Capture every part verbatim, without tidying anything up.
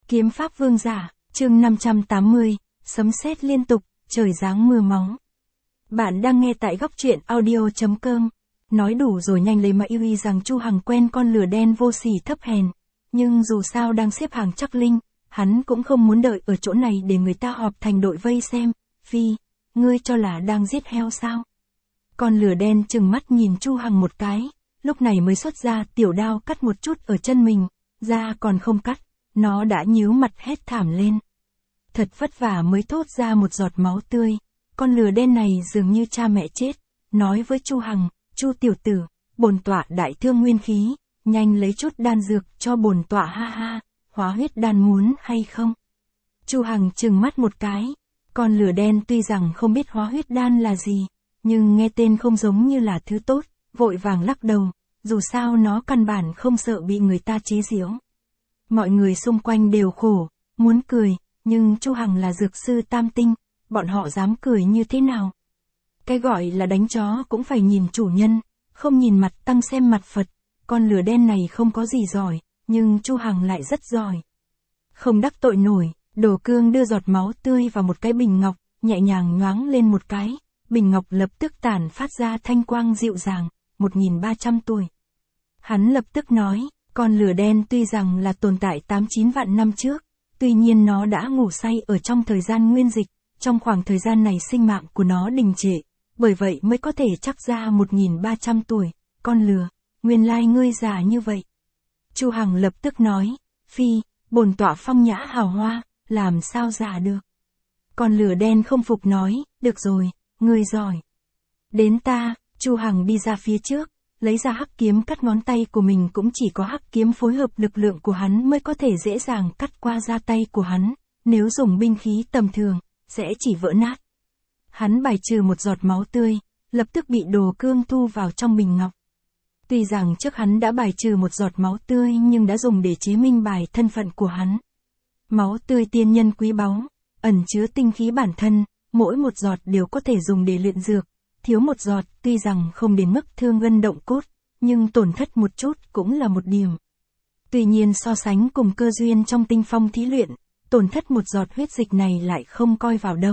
Kiếm pháp vương giả, chương năm trăm tám mươi, sấm sét liên tục, trời giáng mưa máu. Bạn đang nghe tại góc truyện audio chấm com. Nói đủ rồi, nhanh lấy mà yêu y rằng Chu Hằng quen con lửa đen vô sỉ thấp hèn. Nhưng dù sao đang xếp hàng chắc linh, hắn cũng không muốn đợi ở chỗ này để người ta họp thành đội vây xem. Phi, ngươi cho là đang giết heo sao? Con lửa đen trừng mắt nhìn Chu Hằng một cái, lúc này mới xuất ra tiểu đao cắt một chút ở chân mình, da còn không cắt, nó đã nhíu mặt hét thảm lên. Thật vất vả mới thốt ra một giọt máu tươi, con lửa đen này dường như cha mẹ chết, nói với Chu Hằng, Chu tiểu tử, bổn tọa đại thương nguyên khí, nhanh lấy chút đan dược cho bổn tọa ha ha, hóa huyết đan muốn hay không? Chu Hằng trừng mắt một cái, con lửa đen tuy rằng không biết hóa huyết đan là gì, nhưng nghe tên không giống như là thứ tốt, vội vàng lắc đầu, dù sao nó căn bản không sợ bị người ta chế giễu. Mọi người xung quanh đều khổ, muốn cười, nhưng Chu Hằng là dược sư tam tinh, bọn họ dám cười như thế nào? Cái gọi là đánh chó cũng phải nhìn chủ nhân, không nhìn mặt tăng xem mặt Phật, con lửa đen này không có gì giỏi, nhưng Chu Hằng lại rất giỏi. Không đắc tội nổi, Đồ Cương đưa giọt máu tươi vào một cái bình ngọc, nhẹ nhàng nhoáng lên một cái, bình ngọc lập tức tản phát ra thanh quang dịu dàng, một nghìn ba trăm tuổi. Hắn lập tức nói, con lửa đen tuy rằng là tồn tại tám chín vạn năm trước, tuy nhiên nó đã ngủ say ở trong thời gian nguyên dịch, trong khoảng thời gian này sinh mạng của nó đình trệ, bởi vậy mới có thể chắc ra một nghìn ba trăm tuổi, con lừa, nguyên lai ngươi già như vậy. Chu Hằng lập tức nói, phi, bổn tọa phong nhã hào hoa, làm sao già được. Con lửa đen không phục nói, được rồi, ngươi giỏi. Đến ta, Chu Hằng đi ra phía trước, lấy ra hắc kiếm cắt ngón tay của mình, cũng chỉ có hắc kiếm phối hợp lực lượng của hắn mới có thể dễ dàng cắt qua da tay của hắn, nếu dùng binh khí tầm thường, sẽ chỉ vỡ nát. Hắn bài trừ một giọt máu tươi, lập tức bị Đồ Cương thu vào trong bình ngọc. Tuy rằng trước hắn đã bài trừ một giọt máu tươi nhưng đã dùng để chế minh bài thân phận của hắn. Máu tươi tiên nhân quý báu, ẩn chứa tinh khí bản thân, mỗi một giọt đều có thể dùng để luyện dược. Thiếu một giọt, tuy rằng không đến mức thương gân động cốt, nhưng tổn thất một chút cũng là một điểm. Tuy nhiên so sánh cùng cơ duyên trong tinh phong thí luyện, tổn thất một giọt huyết dịch này lại không coi vào đâu.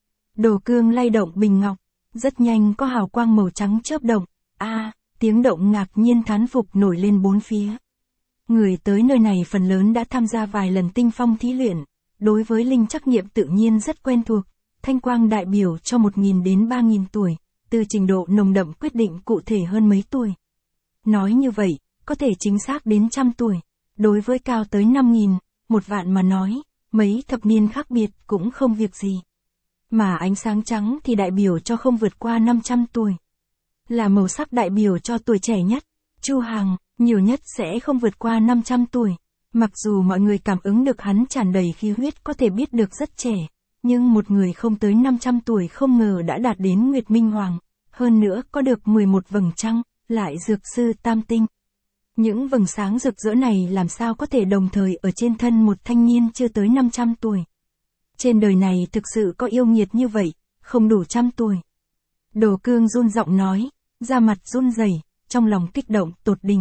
Đồ Cương lay động bình ngọc, rất nhanh có hào quang màu trắng chớp động, a, à, tiếng động ngạc nhiên thán phục nổi lên bốn phía. Người tới nơi này phần lớn đã tham gia vài lần tinh phong thí luyện, đối với linh trắc nghiệm tự nhiên rất quen thuộc, thanh quang đại biểu cho một nghìn đến ba nghìn tuổi. Từ trình độ nồng đậm quyết định cụ thể hơn mấy tuổi. Nói như vậy, có thể chính xác đến trăm tuổi. Đối với cao tới năm nghìn, một vạn mà nói, mấy thập niên khác biệt cũng không việc gì. Mà ánh sáng trắng thì đại biểu cho không vượt qua năm trăm tuổi. Là màu sắc đại biểu cho tuổi trẻ nhất. Chu Hằng, nhiều nhất sẽ không vượt qua năm trăm tuổi. Mặc dù mọi người cảm ứng được hắn tràn đầy khí huyết có thể biết được rất trẻ. Nhưng một người không tới năm trăm tuổi không ngờ đã đạt đến Nguyệt Minh Hoàng, hơn nữa có được mười một vầng trăng, lại dược sư tam tinh. Những vầng sáng rực rỡ này làm sao có thể đồng thời ở trên thân một thanh niên chưa tới năm trăm tuổi. Trên đời này thực sự có yêu nghiệt như vậy, không đủ trăm tuổi. Đồ Cương run giọng nói, da mặt run rẩy, trong lòng kích động tột đỉnh.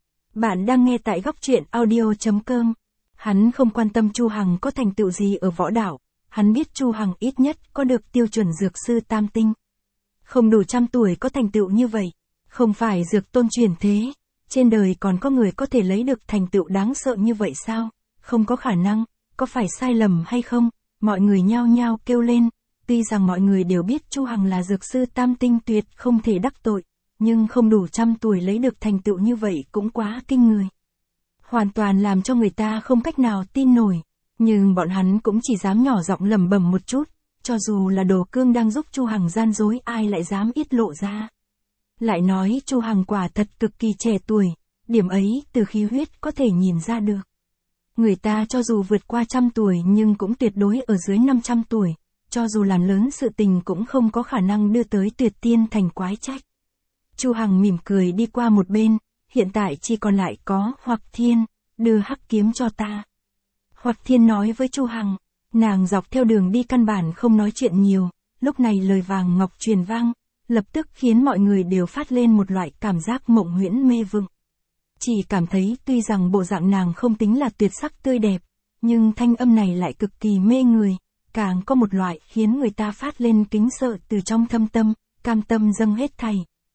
Bạn đang nghe tại góc truyện audio chấm com. Hắn không quan tâm Chu Hằng có thành tựu gì ở võ đạo. Hắn biết Chu Hằng ít nhất có được tiêu chuẩn dược sư tam tinh. Không đủ trăm tuổi có thành tựu như vậy. Không phải dược tôn truyền thế. Trên đời còn có người có thể lấy được thành tựu đáng sợ như vậy sao? Không có khả năng. Có phải sai lầm hay không? Mọi người nhao nhao kêu lên. Tuy rằng mọi người đều biết Chu Hằng là dược sư tam tinh tuyệt không thể đắc tội. Nhưng không đủ trăm tuổi lấy được thành tựu như vậy cũng quá kinh người. Hoàn toàn làm cho người ta không cách nào tin nổi. Nhưng bọn hắn cũng chỉ dám nhỏ giọng lẩm bẩm một chút, cho dù là Đồ Cương đang giúp Chu Hằng gian dối ai lại dám ít lộ ra. Lại nói Chu Hằng quả thật cực kỳ trẻ tuổi, điểm ấy từ khí huyết có thể nhìn ra được. Người ta cho dù vượt qua trăm tuổi nhưng cũng tuyệt đối ở dưới năm trăm tuổi, cho dù làm lớn sự tình cũng không có khả năng đưa tới tuyệt tiên thành quái trách. Chu Hằng mỉm cười đi qua một bên, hiện tại chỉ còn lại có Hoặc Thiên, đưa hắc kiếm cho ta. Hoặc Thiên nói với Chu Hằng, nàng dọc theo đường đi căn bản không nói chuyện nhiều, lúc này lời vàng ngọc truyền vang, lập tức khiến mọi người đều phát lên một loại cảm giác mộng huyễn mê vựng. Chỉ cảm thấy tuy rằng bộ dạng nàng không tính là tuyệt sắc tươi đẹp, nhưng thanh âm này lại cực kỳ mê người, càng có một loại khiến người ta phát lên kính sợ từ trong thâm tâm, cam tâm dâng hết thảy.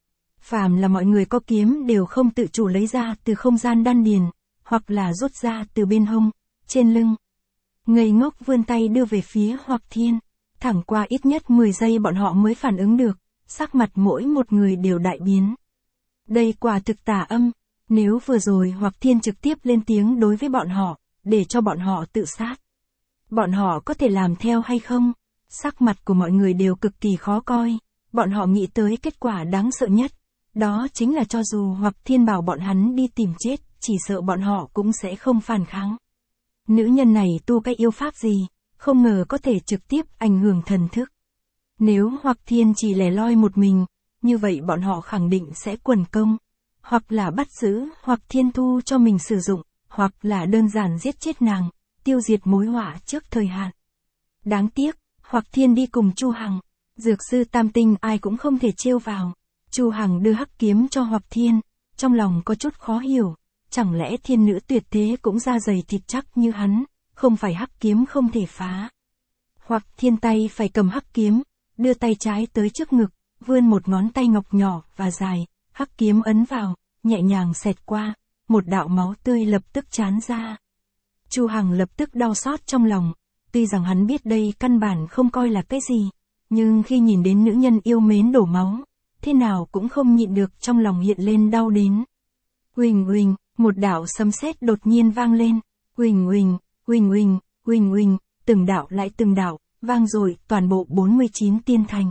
Phàm là mọi người có kiếm đều không tự chủ lấy ra từ không gian đan điền, hoặc là rút ra từ bên hông, trên lưng. Ngây ngốc vươn tay đưa về phía Hoặc Thiên, thẳng qua ít nhất mười giây bọn họ mới phản ứng được, sắc mặt mỗi một người đều đại biến. Đây quả thực tà âm, nếu vừa rồi Hoặc Thiên trực tiếp lên tiếng đối với bọn họ, để cho bọn họ tự sát. Bọn họ có thể làm theo hay không? Sắc mặt của mọi người đều cực kỳ khó coi, bọn họ nghĩ tới kết quả đáng sợ nhất. Đó chính là cho dù Hoặc Thiên bảo bọn hắn đi tìm chết, chỉ sợ bọn họ cũng sẽ không phản kháng. Nữ nhân này tu cái yêu pháp gì, không ngờ có thể trực tiếp ảnh hưởng thần thức. Nếu Hoặc Thiên chỉ lẻ loi một mình, như vậy bọn họ khẳng định sẽ quần công, hoặc là bắt giữ Hoặc Thiên thu cho mình sử dụng, hoặc là đơn giản giết chết nàng, tiêu diệt mối họa trước thời hạn. Đáng tiếc, Hoặc Thiên đi cùng Chu Hằng, dược sư tam tinh ai cũng không thể trêu vào. Chu Hằng đưa hắc kiếm cho Hoặc Thiên, trong lòng có chút khó hiểu, chẳng lẽ thiên nữ tuyệt thế cũng da dày thịt chắc như hắn, không phải hắc kiếm không thể phá. Hoặc Thiên tay phải cầm hắc kiếm, đưa tay trái tới trước ngực, vươn một ngón tay ngọc nhỏ và dài, hắc kiếm ấn vào, nhẹ nhàng xẹt qua, một đạo máu tươi lập tức tràn ra. Chu Hằng lập tức đau xót trong lòng, tuy rằng hắn biết đây căn bản không coi là cái gì, nhưng khi nhìn đến nữ nhân yêu mến đổ máu, thế nào cũng không nhịn được trong lòng hiện lên đau đến. Huỳnh huỳnh, một đạo sấm sét đột nhiên vang lên, huỳnh huỳnh, huỳnh huỳnh, huỳnh huỳnh, từng đạo lại từng đạo, vang rồi toàn bộ bốn mươi chín tiên thành.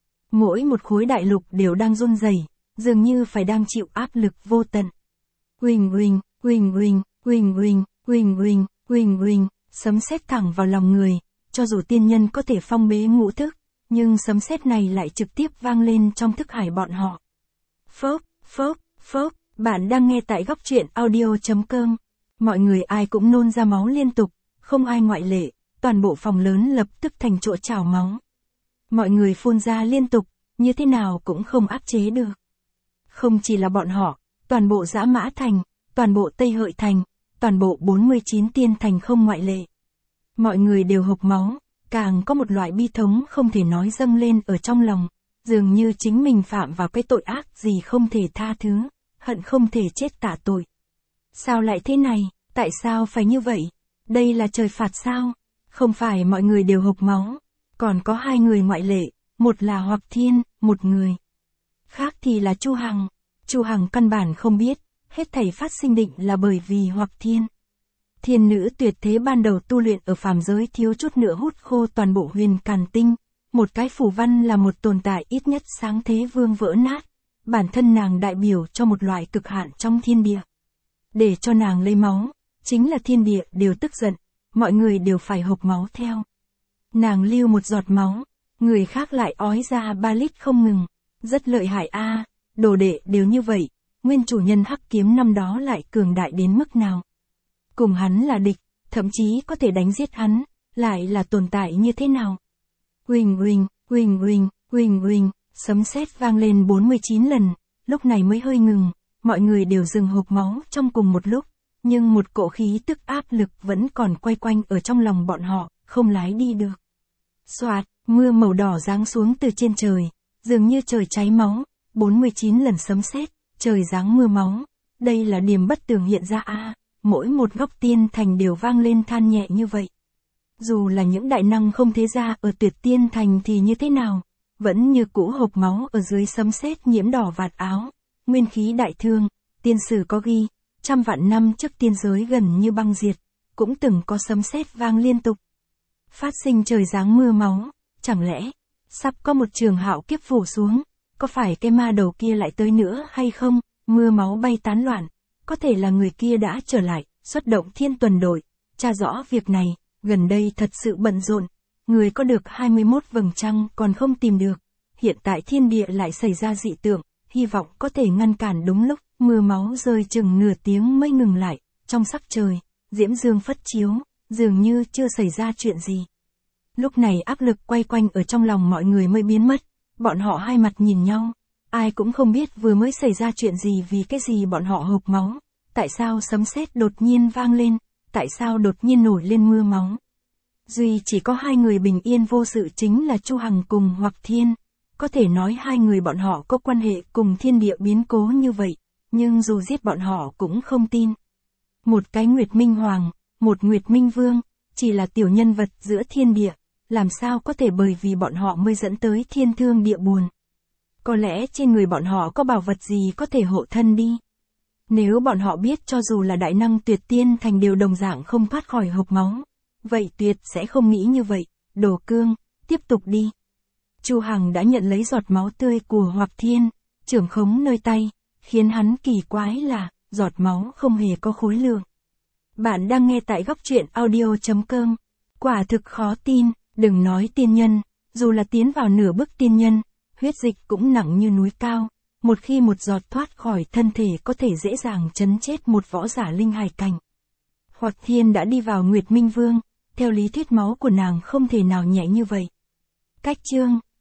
Mỗi một khối đại lục đều đang run rẩy, dường như phải đang chịu áp lực vô tận. Huỳnh huỳnh, huỳnh huỳnh, huỳnh huỳnh, huỳnh huỳnh, huỳnh huỳnh, sấm sét thẳng vào lòng người, cho dù tiên nhân có thể phong bế ngũ thức, nhưng sấm sét này lại trực tiếp vang lên trong thức hải bọn họ. Phốc, phốc, phốc, bạn đang nghe tại góc truyện audio chấm com. Mọi người ai cũng nôn ra máu liên tục, không ai ngoại lệ, toàn bộ phòng lớn lập tức thành chỗ trào máu. Mọi người phun ra liên tục, như thế nào cũng không áp chế được. Không chỉ là bọn họ, toàn bộ Dã Mã Thành, toàn bộ Tây Hợi Thành, toàn bộ bốn mươi chín tiên thành không ngoại lệ. Mọi người đều hộc máu, càng có một loại bi thống không thể nói dâng lên ở trong lòng, dường như chính mình phạm vào cái tội ác gì không thể tha thứ, hận không thể chết tạ tội. Sao lại thế này, tại sao phải như vậy? Đây là trời phạt sao? Không phải mọi người đều hộc máu, còn có hai người ngoại lệ, một là Hoặc Thiên, một người khác thì là Chu Hằng. Chu Hằng căn bản không biết, hết thảy phát sinh định là bởi vì Hoặc Thiên. Thiên nữ tuyệt thế ban đầu tu luyện ở phàm giới thiếu chút nữa hút khô toàn bộ huyền càn tinh, một cái phù văn là một tồn tại ít nhất sáng thế vương vỡ nát, bản thân nàng đại biểu cho một loại cực hạn trong thiên địa. Để cho nàng lấy máu, chính là thiên địa đều tức giận, mọi người đều phải hộc máu theo. Nàng lưu một giọt máu, người khác lại ói ra ba lít không ngừng, rất lợi hại a, đồ đệ đều như vậy, nguyên chủ nhân hắc kiếm năm đó lại cường đại đến mức nào. Cùng hắn là địch, thậm chí có thể đánh giết hắn, lại là tồn tại như thế nào. Huỳnh huỳnh, huỳnh huỳnh, huỳnh huỳnh, sấm sét vang lên bốn mươi chín lần, lúc này mới hơi ngừng, mọi người đều dừng hộc máu trong cùng một lúc, nhưng một cỗ khí tức áp lực vẫn còn quay quanh ở trong lòng bọn họ, không lái đi được. Xoạt, mưa màu đỏ giáng xuống từ trên trời, dường như trời cháy máu, bốn mươi chín lần sấm sét, trời giáng mưa máu, đây là điểm bất tường hiện ra a. À, mỗi một góc tiên thành đều vang lên than nhẹ như vậy. Dù là những đại năng không thế gia ở Tuyệt Tiên thành thì như thế nào, vẫn như cũ hộc máu ở dưới sấm sét nhiễm đỏ vạt áo, nguyên khí đại thương. Tiên sử có ghi, trăm vạn năm trước tiên giới gần như băng diệt, cũng từng có sấm sét vang liên tục. Phát sinh trời giáng mưa máu, chẳng lẽ sắp có một trường hạo kiếp phủ xuống, có phải cái ma đầu kia lại tới nữa hay không? Mưa máu bay tán loạn, có thể là người kia đã trở lại, xuất động thiên tuần đội, tra rõ việc này, gần đây thật sự bận rộn, người có được hai mươi mốt vầng trăng còn không tìm được, hiện tại thiên địa lại xảy ra dị tượng, hy vọng có thể ngăn cản đúng lúc. Mưa máu rơi chừng nửa tiếng mới ngừng lại, trong sắc trời, diễm dương phất chiếu, dường như chưa xảy ra chuyện gì. Lúc này áp lực quay quanh ở trong lòng mọi người mới biến mất, bọn họ hai mặt nhìn nhau, ai cũng không biết vừa mới xảy ra chuyện gì vì cái gì bọn họ hộc máu, tại sao sấm sét đột nhiên vang lên, tại sao đột nhiên nổi lên mưa máu. Duy chỉ có hai người bình yên vô sự chính là Chu Hằng cùng Hoắc Thiên. Có thể nói hai người bọn họ có quan hệ cùng thiên địa biến cố như vậy, nhưng dù giết bọn họ cũng không tin. Một cái Nguyệt Minh Hoàng, một Nguyệt Minh Vương, chỉ là tiểu nhân vật giữa thiên địa, làm sao có thể bởi vì bọn họ mới dẫn tới thiên thương địa buồn. Có lẽ trên người bọn họ có bảo vật gì có thể hộ thân đi. Nếu bọn họ biết cho dù là đại năng tuyệt tiên thành đều đồng dạng không thoát khỏi hộc máu, vậy tuyệt sẽ không nghĩ như vậy. Đồ Cương, tiếp tục đi. Chu Hằng đã nhận lấy giọt máu tươi của Hoắc Thiên, trưởng khống nơi tay, khiến hắn kỳ quái là, giọt máu không hề có khối lượng. Bạn đang nghe tại góc truyện audio chấm com. Quả thực khó tin, đừng nói tiên nhân, dù là tiến vào nửa bước tiên nhân, huyết dịch cũng nặng như núi cao. Một khi một giọt thoát khỏi thân thể có thể dễ dàng chấn chết một võ giả linh hải cảnh. Hoắc Thiên đã đi vào Nguyệt Minh Vương, theo lý thuyết máu của nàng không thể nào nhẹ như vậy. Cách chương